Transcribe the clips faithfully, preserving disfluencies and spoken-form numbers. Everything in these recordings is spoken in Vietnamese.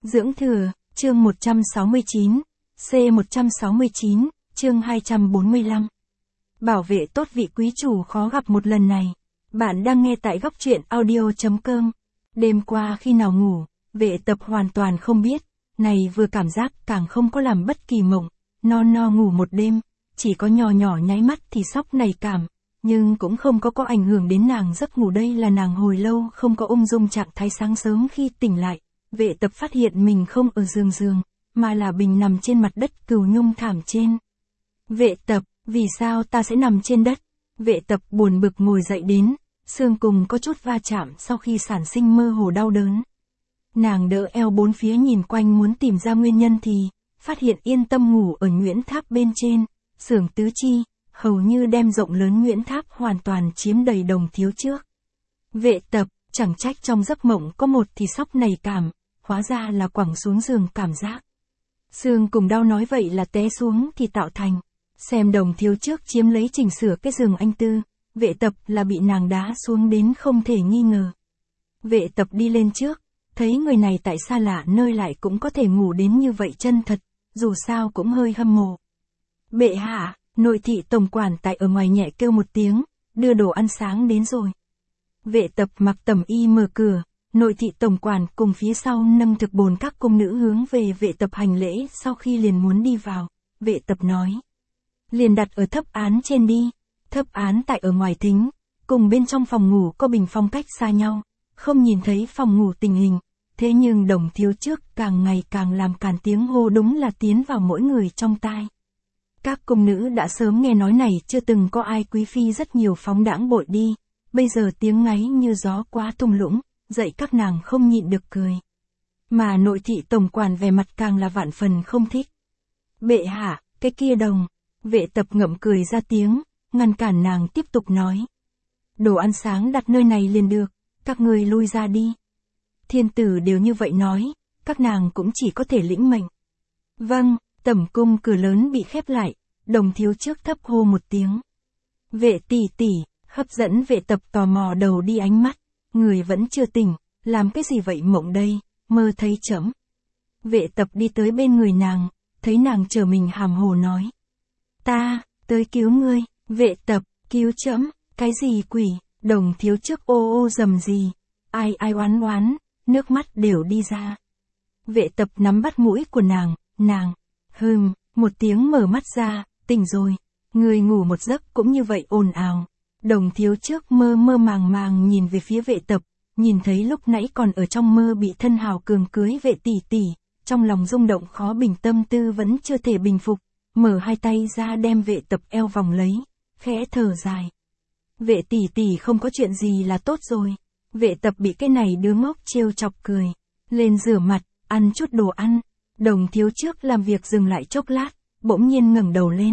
Dưỡng thừa, chương một trăm sáu mươi chín, C một trăm sáu mươi chín, chương hai trăm bốn mươi lăm. Bảo vệ tốt vị quý chủ khó gặp một lần này. Bạn đang nghe tại góc truyện audio chấm com. Đêm qua khi nào ngủ, Vệ Tập hoàn toàn không biết, này vừa cảm giác càng không có làm bất kỳ mộng, no no ngủ một đêm, chỉ có nhỏ nhỏ nháy mắt thì sốc này cảm, nhưng cũng không có có ảnh hưởng đến nàng giấc ngủ. Đây là nàng hồi lâu không có ung dung trạng thái sáng sớm khi tỉnh lại. Vệ Tập phát hiện mình không ở giường giường, mà là bình nằm trên mặt đất cừu nhung thảm trên. Vệ Tập, vì sao ta sẽ nằm trên đất? Vệ Tập buồn bực ngồi dậy đến, xương cùng có chút va chạm sau khi sản sinh mơ hồ đau đớn. Nàng đỡ eo bốn phía nhìn quanh muốn tìm ra nguyên nhân thì, phát hiện Yên Tâm ngủ ở Nguyễn Tháp bên trên, xưởng tứ chi, hầu như đem rộng lớn Nguyễn Tháp hoàn toàn chiếm đầy Đồng Thiếu Trước. Vệ Tập, chẳng trách trong giấc mộng có một thì sốc nảy cảm, hóa ra là quẳng xuống giường cảm giác. Xương cùng đau nói vậy là té xuống thì tạo thành. Xem Đồng Thiếu Trước chiếm lấy chỉnh sửa cái giường anh Tư, Vệ Tập là bị nàng đá xuống đến không thể nghi ngờ. Vệ Tập đi lên trước, thấy người này tại xa lạ nơi lại cũng có thể ngủ đến như vậy chân thật, dù sao cũng hơi hâm mộ. Bệ hạ, nội thị tổng quản tại ở ngoài nhẹ kêu một tiếng, đưa đồ ăn sáng đến rồi. Vệ Tập mặc tẩm y mở cửa, nội thị tổng quản cùng phía sau nâng thực bồn các cung nữ hướng về Vệ Tập hành lễ. Sau khi liền muốn đi vào, Vệ Tập nói: liền đặt ở thấp án trên đi. Thấp án tại ở ngoài thính, cùng bên trong phòng ngủ có bình phong cách xa nhau, không nhìn thấy phòng ngủ tình hình. Thế nhưng Đồng Thiếu Trước càng ngày càng làm càn tiếng hô đúng là tiến vào mỗi người trong tai. Các cung nữ đã sớm nghe nói này chưa từng có ai quý phi rất nhiều phóng đãng bội đi, bây giờ tiếng ngáy như gió quá thung lũng, dậy các nàng không nhịn được cười. Mà nội thị tổng quản vẻ mặt càng là vạn phần không thích. Bệ hạ, cái kia Đồng. Vệ Tập ngậm cười ra tiếng, ngăn cản nàng tiếp tục nói: đồ ăn sáng đặt nơi này liền được, các ngươi lui ra đi. Thiên tử đều như vậy nói, các nàng cũng chỉ có thể lĩnh mệnh. Vâng. Tẩm cung cửa lớn bị khép lại, Đồng Thiếu Trước thấp hô một tiếng. Vệ tỷ tỷ, hấp dẫn Vệ Tập tò mò đầu đi ánh mắt, người vẫn chưa tỉnh, làm cái gì vậy mộng đây, mơ thấy trẫm. Vệ Tập đi tới bên người nàng, thấy nàng chờ mình hàm hồ nói: ta, tới cứu ngươi. Vệ Tập, cứu trẫm, cái gì quỷ? Đồng Thiếu Trước ô ô rầm gì, ai ai oán oán, nước mắt đều đi ra. Vệ Tập nắm bắt mũi của nàng, nàng, hừm, một tiếng mở mắt ra, tỉnh rồi, người ngủ một giấc cũng như vậy ồn ào. Đồng Thiếu Trước mơ mơ màng màng nhìn về phía Vệ Tập, nhìn thấy lúc nãy còn ở trong mơ bị thân hào cường cưới Vệ tỷ tỷ, trong lòng rung động khó bình, tâm tư vẫn chưa thể bình phục, mở hai tay ra đem Vệ Tập eo vòng lấy, khẽ thở dài. Vệ tỷ tỷ không có chuyện gì là tốt rồi. Vệ Tập bị cái này đứa ngốc trêu chọc cười, lên rửa mặt, ăn chút đồ ăn. Đồng Thiếu Trước làm việc dừng lại chốc lát, bỗng nhiên ngẩng đầu lên.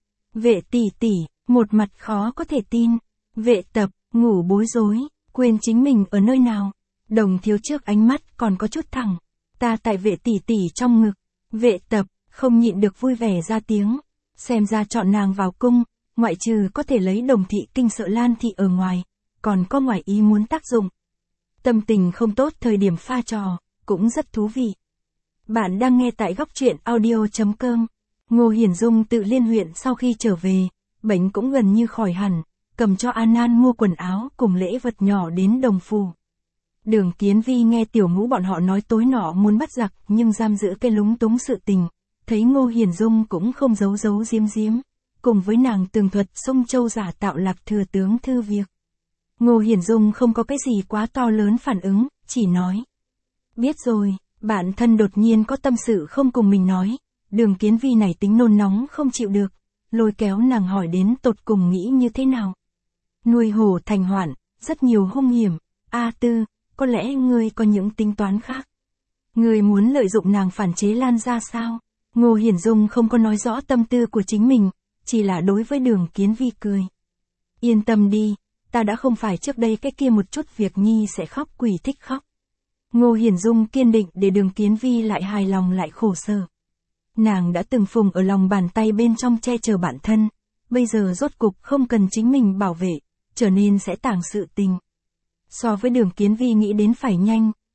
Vệ tỷ tỷ, một mặt khó có thể tin. Vệ Tập, ngủ bối rối, quên chính mình ở nơi nào. Đồng Thiếu Trước ánh mắt còn có chút thẳng. Ta tại Vệ tỷ tỷ trong ngực. Vệ Tập, không nhịn được vui vẻ ra tiếng. Xem ra chọn nàng vào cung, ngoại trừ có thể lấy Đồng thị kinh sợ Lan thị ở ngoài, còn có ngoài ý muốn tác dụng. Tâm tình không tốt thời điểm pha trò, cũng rất thú vị. Bạn đang nghe tại góc truyện audio chấm com. Ngô Hiển Dung tự Liên huyện sau khi trở về, bệnh cũng gần như khỏi hẳn, cầm cho An An mua quần áo cùng lễ vật nhỏ đến Đồng phủ. Đường Kiến Vi nghe tiểu ngũ bọn họ nói tối nọ muốn bắt giặc nhưng giam giữ cái lúng túng sự tình, thấy Ngô Hiển Dung cũng không giấu giấu giếm giếm, cùng với nàng tường thuật sông Châu giả tạo Lạc thừa tướng thư việc. Ngô Hiển Dung không có cái gì quá to lớn phản ứng, chỉ nói: biết rồi. Bản thân đột nhiên có tâm sự không cùng mình nói, Đường Kiến Vi này tính nôn nóng không chịu được, lôi kéo nàng hỏi đến tột cùng nghĩ như thế nào. Nuôi hổ thành hoạn, rất nhiều hung hiểm, A Tư, có lẽ ngươi có những tính toán khác. Ngươi muốn lợi dụng nàng phản chế Lan ra sao? Ngô Hiển Dung không có nói rõ tâm tư của chính mình, chỉ là đối với Đường Kiến Vi cười. Yên tâm đi, ta đã không phải trước đây cái kia một chút việc nhi sẽ khóc quỷ thích khóc. Ngô Hiển Dung kiên định để Đường Kiến Vi lại hài lòng lại khổ sở. Nàng đã từng phùng ở lòng bàn tay bên trong che chở bản thân, bây giờ rốt cục không cần chính mình bảo vệ, trở nên sẽ tàng sự tình. So với Đường Kiến Vi nghĩ đến phải nhanh,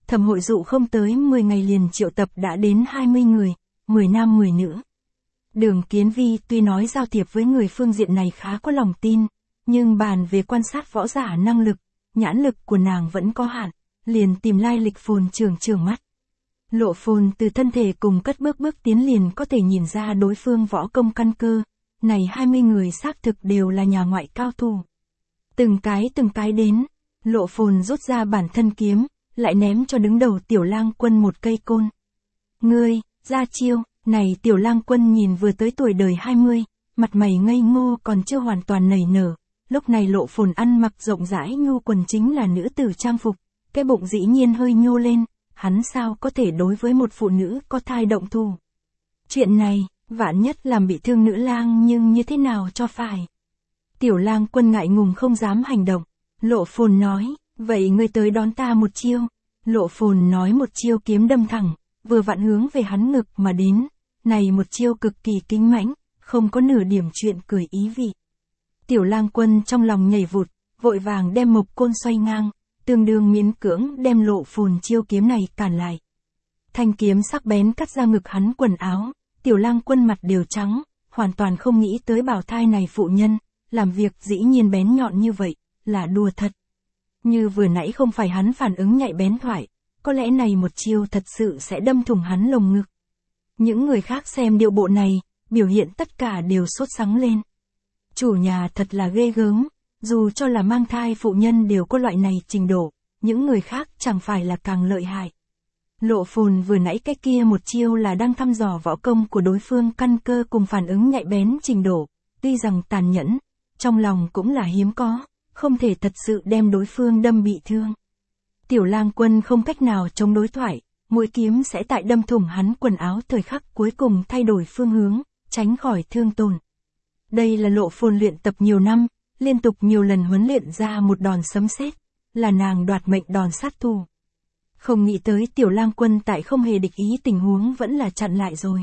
Thẩm Hội Dụ không tới mười ngày liền triệu tập đã đến hai mươi người, mười nam mười nữ. Đường Kiến Vi tuy nói giao thiệp với người phương diện này khá có lòng tin, nhưng bàn về quan sát võ giả năng lực, nhãn lực của nàng vẫn có hạn, liền tìm lai lịch Phồn Trường Trường mắt. Lộ Phồn từ thân thể cùng cất bước bước tiến liền có thể nhìn ra đối phương võ công căn cơ, này hai mươi người xác thực đều là nhà ngoại cao thủ. Từng cái từng cái đến, Lộ Phồn rút ra bản thân kiếm, lại ném cho đứng đầu Tiểu Lang Quân một cây côn. Ngươi, ra chiêu, này Tiểu Lang Quân nhìn vừa tới tuổi đời hai mươi, mặt mày ngây ngô còn chưa hoàn toàn nảy nở, lúc này Lộ Phồn ăn mặc rộng rãi nhu quần chính là nữ tử trang phục, cái bụng dĩ nhiên hơi nhô lên, hắn sao có thể đối với một phụ nữ có thai động thủ. Chuyện này, vạn nhất làm bị thương nữ lang nhưng như thế nào cho phải. Tiểu Lang Quân ngại ngùng không dám hành động, Lộ Phồn nói, vậy ngươi tới đón ta một chiêu. Lộ Phồn nói một chiêu kiếm đâm thẳng, vừa vặn hướng về hắn ngực mà đến, này một chiêu cực kỳ kinh mãnh, không có nửa điểm chuyện cười ý vị. Tiểu Lang Quân trong lòng nhảy vụt, vội vàng đem mộc côn xoay ngang, tương đương miễn cưỡng đem Lộ Phồn chiêu kiếm này cản lại. Thanh kiếm sắc bén cắt ra ngực hắn quần áo, Tiểu Lang Quân mặt đều trắng, hoàn toàn không nghĩ tới bào thai này phụ nhân, làm việc dĩ nhiên bén nhọn như vậy, là đùa thật. Như vừa nãy không phải hắn phản ứng nhạy bén thoại, có lẽ này một chiêu thật sự sẽ đâm thủng hắn lồng ngực. Những người khác xem điệu bộ này, biểu hiện tất cả đều sốt sắng lên. Chủ nhà thật là ghê gớm, dù cho là mang thai phụ nhân đều có loại này trình độ, những người khác chẳng phải là càng lợi hại. Lộ Phồn vừa nãy cái kia một chiêu là đang thăm dò võ công của đối phương căn cơ cùng phản ứng nhạy bén trình độ, tuy rằng tàn nhẫn, trong lòng cũng là hiếm có, không thể thật sự đem đối phương đâm bị thương. Tiểu Lang Quân không cách nào chống đối thoại, mũi kiếm sẽ tại đâm thủng hắn quần áo thời khắc cuối cùng thay đổi phương hướng, tránh khỏi thương tổn. Đây là Lộ Phồn luyện tập nhiều năm, liên tục nhiều lần huấn luyện ra một đòn sấm sét, là nàng đoạt mệnh đòn sát thủ. Không nghĩ tới Tiểu Lang Quân tại không hề địch ý tình huống vẫn là chặn lại rồi.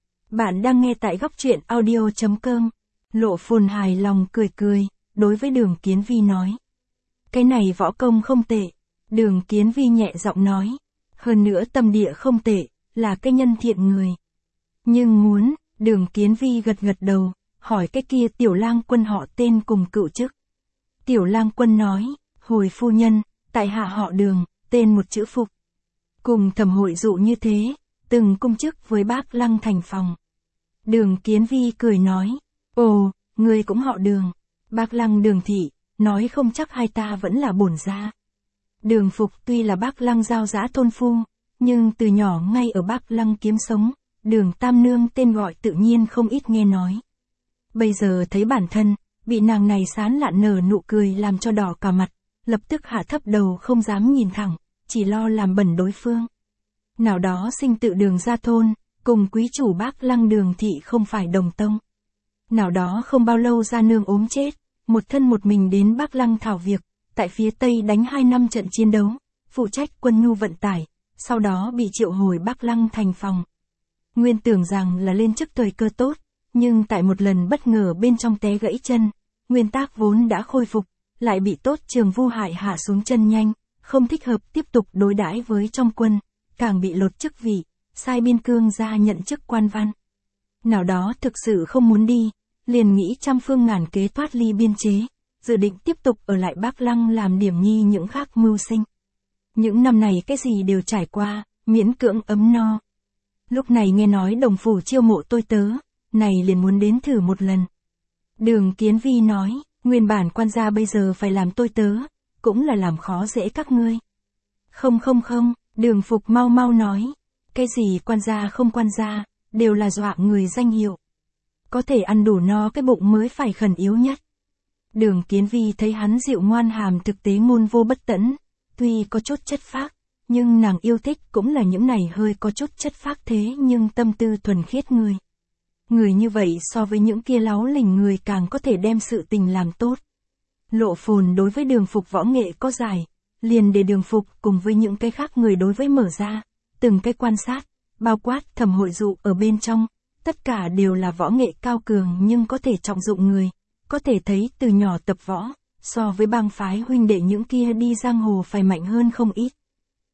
Bạn đang nghe tại góc truyện audio chấm com. Lộ Phồn hài lòng cười cười, đối với Đường Kiến Vi nói. Cái này võ công không tệ. Đường Kiến Vi nhẹ giọng nói. Hơn nữa tâm địa không tệ, là cái nhân thiện người. Nhưng muốn, Đường Kiến Vi gật gật đầu, hỏi cái kia Tiểu Lang Quân họ tên cùng cựu chức. Tiểu Lang Quân nói, hồi phu nhân, tại hạ họ Đường, tên một chữ Phục. Cùng Thẩm Hội Dụ như thế, từng cung chức với Bác Lăng Thành Phòng. Đường Kiến Vi cười nói, ồ, người cũng họ Đường. Bác Lăng Đường thị, nói không chắc hai ta vẫn là bổn gia. Đường Phục tuy là Bác Lăng giao giã thôn phu, nhưng từ nhỏ ngay ở Bác Lăng kiếm sống, Đường Tam Nương tên gọi tự nhiên không ít nghe nói. Bây giờ thấy bản thân, bị nàng này sán lạn nở nụ cười làm cho đỏ cả mặt, lập tức hạ thấp đầu không dám nhìn thẳng, chỉ lo làm bẩn đối phương. Nào đó sinh tự Đường gia thôn, cùng quý chủ Bác Lăng Đường thị không phải đồng tông. Nào đó không bao lâu gia nương ốm chết, một thân một mình đến Bác Lăng thảo việc, tại phía Tây đánh hai năm trận chiến đấu, phụ trách quân nhu vận tải, sau đó bị triệu hồi Bác Lăng Thành Phòng. Nguyên tưởng rằng là lên chức thời cơ tốt, nhưng tại một lần bất ngờ bên trong té gãy chân, nguyên tác vốn đã khôi phục, lại bị Tốt Trường Vu hại hạ xuống chân nhanh, không thích hợp tiếp tục đối đãi với trong quân, càng bị lột chức vị, sai biên cương ra nhận chức quan văn. Nào đó thực sự không muốn đi, liền nghĩ trăm phương ngàn kế thoát ly biên chế, dự định tiếp tục ở lại Bác Lăng làm điểm nhi những khác mưu sinh. Những năm này cái gì đều trải qua, miễn cưỡng ấm no. Lúc này nghe nói đồng phủ chiêu mộ tôi tớ, này liền muốn đến thử một lần. Đường Kiến Vi nói, nguyên bản quan gia bây giờ phải làm tôi tớ, cũng là làm khó dễ các ngươi. Không không không, Đường Phục mau mau nói, cái gì quan gia không quan gia, đều là dọa người danh hiệu. Có thể ăn đủ no cái bụng mới phải khẩn yếu nhất. Đường Kiến Vi thấy hắn dịu ngoan hàm thực tế ngôn vô bất tẫn, tuy có chút chất phác, nhưng nàng yêu thích cũng là những này hơi có chút chất phác thế nhưng tâm tư thuần khiết người. Người như vậy so với những kia láu lỉnh người càng có thể đem sự tình làm tốt. Lộ Phồn đối với Đường Phục võ nghệ có giải, liền để Đường Phục cùng với những cái khác người đối với mở ra, từng cái quan sát, bao quát Thẩm Hội Dụ ở bên trong, tất cả đều là võ nghệ cao cường nhưng có thể trọng dụng người, có thể thấy từ nhỏ tập võ, so với bang phái huynh đệ những kia đi giang hồ phải mạnh hơn không ít.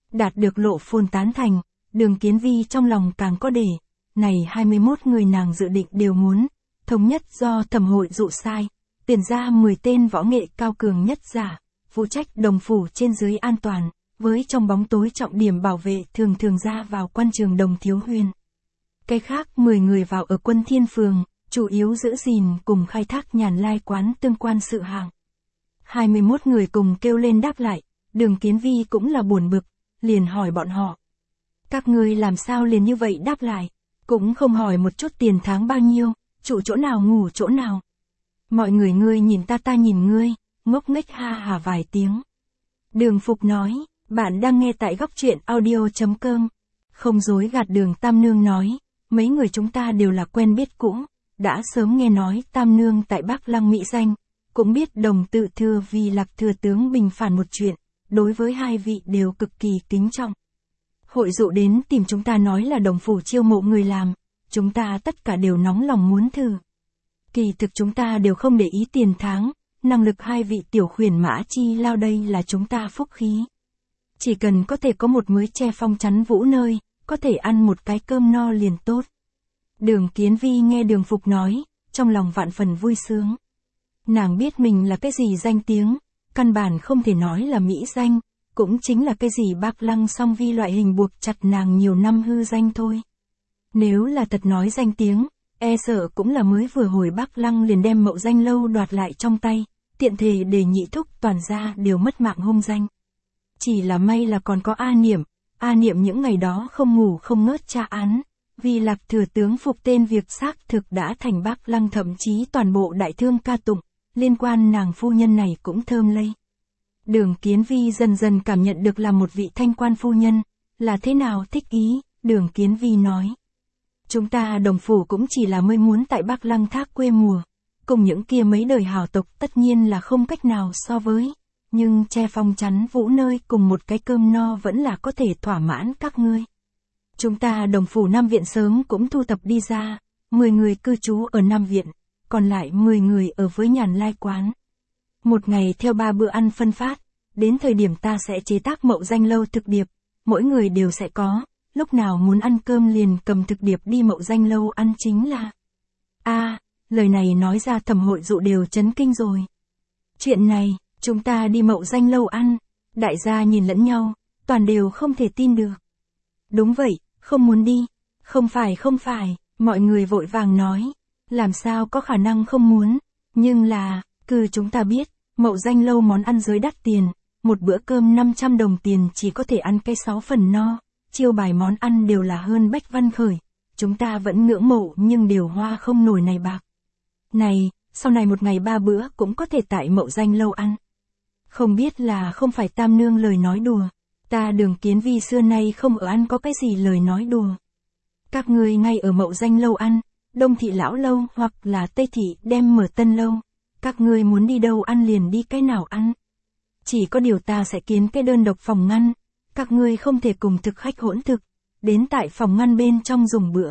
Đạt được Lộ Phồn tán thành, Đường Kiến Vi trong lòng càng có để, này hai mươi mốt người nàng dự định đều muốn, thống nhất do thẩm hội dụ sai, tuyển ra mười tên võ nghệ cao cường nhất giả, phụ trách đồng phủ trên dưới an toàn, với trong bóng tối trọng điểm bảo vệ thường thường ra vào quan trường Đồng Thiếu Huyền. Cái khác mười người vào ở Quân Thiên Phường, chủ yếu giữ gìn cùng khai thác Nhàn Lai quán tương quan sự hạng. hai mươi mốt người cùng kêu lên đáp lại, Đường Kiến Vi cũng là buồn bực, liền hỏi bọn họ. Các ngươi làm sao liền như vậy đáp lại, cũng không hỏi một chút tiền tháng bao nhiêu, trụ chỗ nào ngủ chỗ nào. Mọi người ngươi nhìn ta ta nhìn ngươi, ngốc nghếch ha hà vài tiếng. Đường Phục nói, bạn đang nghe tại góc truyện audio.com. Không dối gạt Đường Tam Nương nói, mấy người chúng ta đều là quen biết cũ, đã sớm nghe nói Tam Nương tại Bắc Lăng mỹ danh, cũng biết Đồng Tự Thừa vì Lạc Thừa tướng bình phản một chuyện, đối với hai vị đều cực kỳ kính trọng. Hội dụ đến tìm chúng ta nói là đồng phủ chiêu mộ người làm, chúng ta tất cả đều nóng lòng muốn thử. Kỳ thực chúng ta đều không để ý tiền tháng, năng lực hai vị tiểu khuyển mã chi lao đây là chúng ta phúc khí. Chỉ cần có thể có một mớ che phong chắn vũ nơi, có thể ăn một cái cơm no liền tốt. Đường Kiến Vi nghe Đường Phục nói, trong lòng vạn phần vui sướng. Nàng biết mình là cái gì danh tiếng, căn bản không thể nói là mỹ danh, cũng chính là cái gì Bắc Lăng song vi loại hình buộc chặt nàng nhiều năm hư danh thôi. Nếu là thật nói danh tiếng, e sợ cũng là mới vừa hồi Bắc Lăng liền đem Mậu Danh lâu đoạt lại trong tay, tiện thể để nhị thúc toàn gia đều mất mạng hung danh. Chỉ là may là còn có A Niệm, A Niệm những ngày đó không ngủ không ngớt tra án, vì Lạc Thừa tướng phục tên việc xác thực đã thành Bắc Lăng thậm chí toàn bộ đại thương ca tụng, liên quan nàng phu nhân này cũng thơm lây. Đường Kiến Vi dần dần cảm nhận được là một vị thanh quan phu nhân, là thế nào thích ý, Đường Kiến Vi nói. Chúng ta đồng phủ cũng chỉ là mới muốn tại Bắc Lăng thác quê mùa, cùng những kia mấy đời hào tộc tất nhiên là không cách nào so với, nhưng che phong chắn vũ nơi cùng một cái cơm no vẫn là có thể thỏa mãn các ngươi. Chúng ta đồng phủ Nam Viện sớm cũng thu thập đi ra, mười người cư trú ở Nam Viện, còn lại mười người ở với Nhàn Lai quán. Một ngày theo ba bữa ăn phân phát, đến thời điểm ta sẽ chế tác Mậu Danh lâu thực điệp, mỗi người đều sẽ có, lúc nào muốn ăn cơm liền cầm thực điệp đi Mậu Danh lâu ăn chính là. A, à, lời này nói ra thẩm hội dụ đều chấn kinh rồi. Chuyện này, chúng ta đi Mậu Danh lâu ăn, đại gia nhìn lẫn nhau, toàn đều không thể tin được. Đúng vậy, không muốn đi, không phải không phải, mọi người vội vàng nói, làm sao có khả năng không muốn, nhưng là, cứ chúng ta biết, Mậu Danh lâu món ăn giới đắt tiền, một bữa cơm năm trăm đồng tiền chỉ có thể ăn cái sáu phần no, chiêu bài món ăn đều là hơn bách văn khởi, chúng ta vẫn ngưỡng mộ nhưng đều hoa không nổi này bạc. Này, sau này một ngày ba bữa cũng có thể tại Mậu Danh lâu ăn. Không biết là không phải Tam Nương lời nói đùa, ta Đường Kiến Vi xưa nay không ở ăn có cái gì lời nói đùa. Các ngươi ngay ở Mậu Danh lâu ăn, Đông Thị lão lâu hoặc là Tây Thị đem mở Tân lâu, các ngươi muốn đi đâu ăn liền đi cái nào ăn. Chỉ có điều ta sẽ kiến cái đơn độc phòng ngăn, các ngươi không thể cùng thực khách hỗn thực, đến tại phòng ngăn bên trong dùng bữa.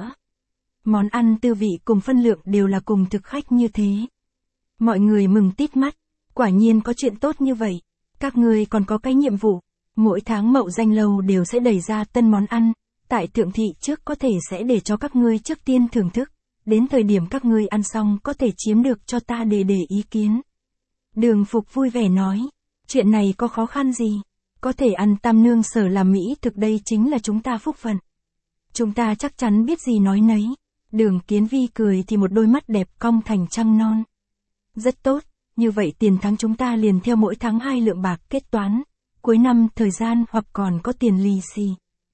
Món ăn tư vị cùng phân lượng đều là cùng thực khách như thế. Mọi người mừng tít mắt, quả nhiên có chuyện tốt như vậy, các ngươi còn có cái nhiệm vụ, mỗi tháng Mậu Danh lâu đều sẽ đẩy ra tân món ăn, tại thượng thị trước có thể sẽ để cho các ngươi trước tiên thưởng thức, đến thời điểm các ngươi ăn xong có thể chiếm được cho ta để để ý kiến. Đường Phục vui vẻ nói, chuyện này có khó khăn gì, có thể ăn Tam Nương sở làm mỹ thực đây chính là chúng ta phúc phận. Chúng ta chắc chắn biết gì nói nấy. Đường Kiến Vi cười thì một đôi mắt đẹp cong thành trăng non. Rất tốt, như vậy tiền tháng chúng ta liền theo mỗi tháng hai lượng bạc kết toán, cuối năm thời gian hoặc còn có tiền lì xì.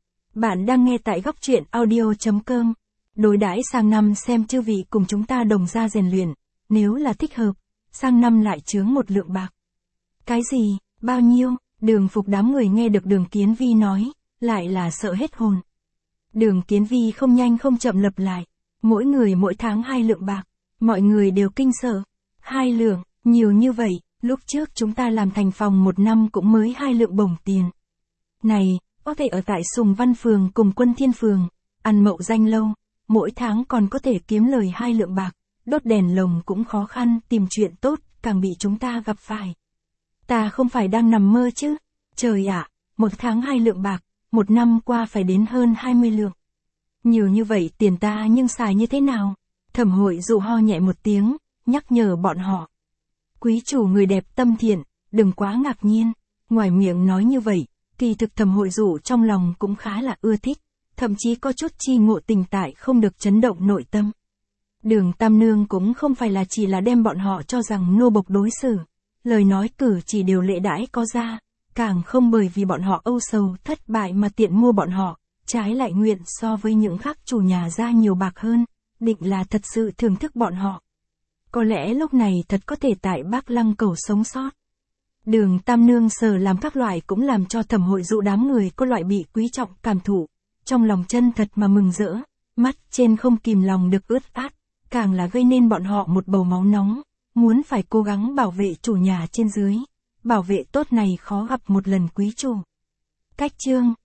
Bạn đang nghe tại góc truyện audio.com. Đối đãi sang năm xem chư vị cùng chúng ta đồng ra rèn luyện, nếu là thích hợp, sang năm lại chướng một lượng bạc. Cái gì, bao nhiêu? Đường Phục đám người nghe được Đường Kiến Vi nói, lại là sợ hết hồn. Đường Kiến Vi không nhanh không chậm lặp lại, mỗi người mỗi tháng hai lượng bạc, mọi người đều kinh sợ. Hai lượng, nhiều như vậy, lúc trước chúng ta làm thành phòng một năm cũng mới hai lượng bổng tiền. Này, có thể ở tại Sùng Văn Phường cùng Quân Thiên Phường, ăn Mậu Danh lâu, mỗi tháng còn có thể kiếm lời hai lượng bạc, đốt đèn lồng cũng khó khăn, tìm chuyện tốt, càng bị chúng ta gặp phải. Ta không phải đang nằm mơ chứ, trời ạ, một tháng hai lượng bạc, một năm qua phải đến hơn hai mươi lượng. Nhiều như vậy tiền ta nhưng xài như thế nào? Thẩm Hội Dụ ho nhẹ một tiếng, nhắc nhở bọn họ. Quý chủ người đẹp tâm thiện, đừng quá ngạc nhiên. Ngoài miệng nói như vậy, kỳ thực Thẩm Hội Dụ trong lòng cũng khá là ưa thích, thậm chí có chút chi ngộ tình tại không được chấn động nội tâm. Đường Tam Nương cũng không phải là chỉ là đem bọn họ cho rằng nô bộc đối xử, lời nói cử chỉ đều lễ đãi có ra, càng không bởi vì bọn họ âu sầu thất bại mà tiện mua bọn họ, trái lại nguyện so với những khác chủ nhà ra nhiều bạc hơn, định là thật sự thưởng thức bọn họ. Có lẽ lúc này thật có thể tại Bác Lăng Cầu sống sót. Đường Tam Nương sờ làm các loại cũng làm cho Thẩm Hội Dụ đám người có loại bị quý trọng cảm thụ, trong lòng chân thật mà mừng rỡ, mắt trên không kìm lòng được ướt át, càng là gây nên bọn họ một bầu máu nóng, muốn phải cố gắng bảo vệ chủ nhà trên dưới. Bảo vệ tốt này khó gặp một lần quý chủ. Cách chương